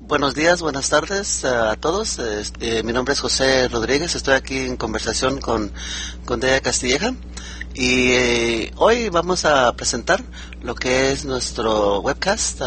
Buenos días, buenas tardes a todos. Mi nombre es José Rodríguez. Estoy aquí en conversación con Deya Castilleja. Y hoy vamos a presentar lo que es nuestro webcast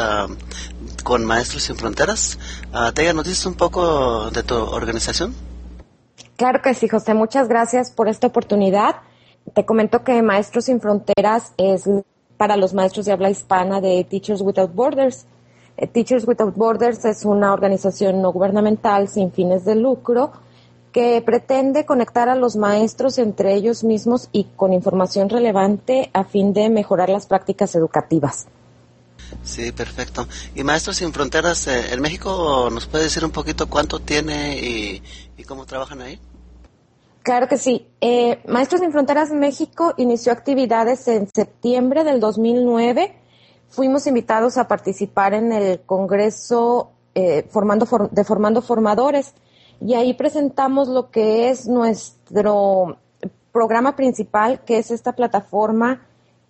con Maestros Sin Fronteras. Deya, ¿nos dices un poco de tu organización? Claro que sí, José. Muchas gracias por esta oportunidad. Te comento que Maestros Sin Fronteras es para los maestros de habla hispana de Teachers Without Borders. Teachers Without Borders es una organización no gubernamental sin fines de lucro que pretende conectar a los maestros entre ellos mismos y con información relevante a fin de mejorar las prácticas educativas. Sí, perfecto. Y Maestros Sin Fronteras en México, ¿nos puede decir un poquito cuánto tiene y cómo trabajan ahí? Claro que sí. Maestros Sin Fronteras México inició actividades en septiembre del 2009. Fuimos invitados a participar en el Congreso Formando Formadores y ahí presentamos lo que es nuestro programa principal, que es esta plataforma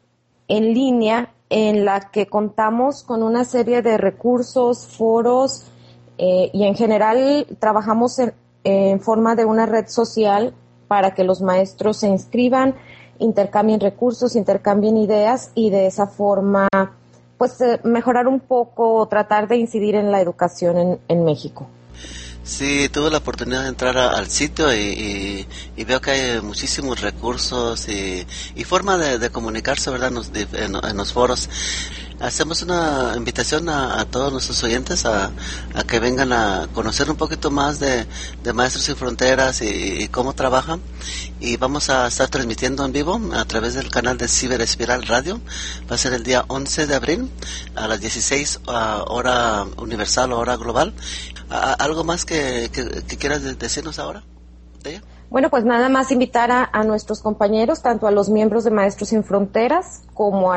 en línea en la que contamos con una serie de recursos, foros y en general trabajamos en forma de una red social para que los maestros se inscriban, intercambien recursos, intercambien ideas y de esa forma pues mejorar un poco, tratar de incidir en la educación en México. Sí, tuve la oportunidad de entrar al sitio y veo que hay muchísimos recursos y forma de comunicarse, ¿verdad? En los foros. Hacemos una invitación a todos nuestros oyentes a que vengan a conocer un poquito más de Maestros Sin Fronteras y cómo trabajan. Y vamos a estar transmitiendo en vivo a través del canal de Ciber Espiral Radio. Va a ser el día 11 de abril a las 16 hora universal o hora global. ¿Algo más que quieras decirnos ahora, Deya? Bueno, pues nada más invitar a nuestros compañeros, tanto a los miembros de Maestros Sin Fronteras como a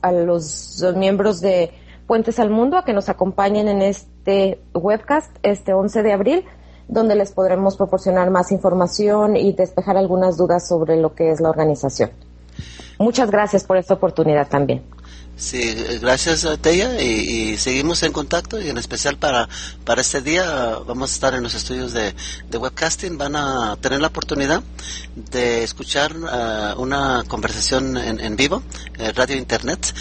los miembros de Puentes al Mundo, a que nos acompañen en este webcast este 11 de abril, donde les podremos proporcionar más información y despejar algunas dudas sobre lo que es la organización. Muchas gracias por esta oportunidad también. Sí, gracias Deya y seguimos en contacto y en especial para este día vamos a estar en los estudios de webcasting. Van a tener la oportunidad de escuchar una conversación en vivo, radio internet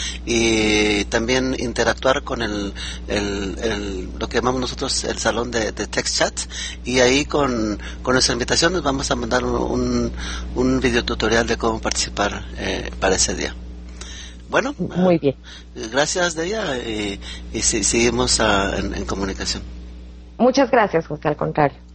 y también interactuar con lo que llamamos nosotros el salón de text chat y ahí con nuestra invitación nos vamos a mandar un video tutorial de cómo participar para ese día. Bueno, muy bien. Gracias Deya y seguimos en comunicación. Muchas gracias, José, al contrario.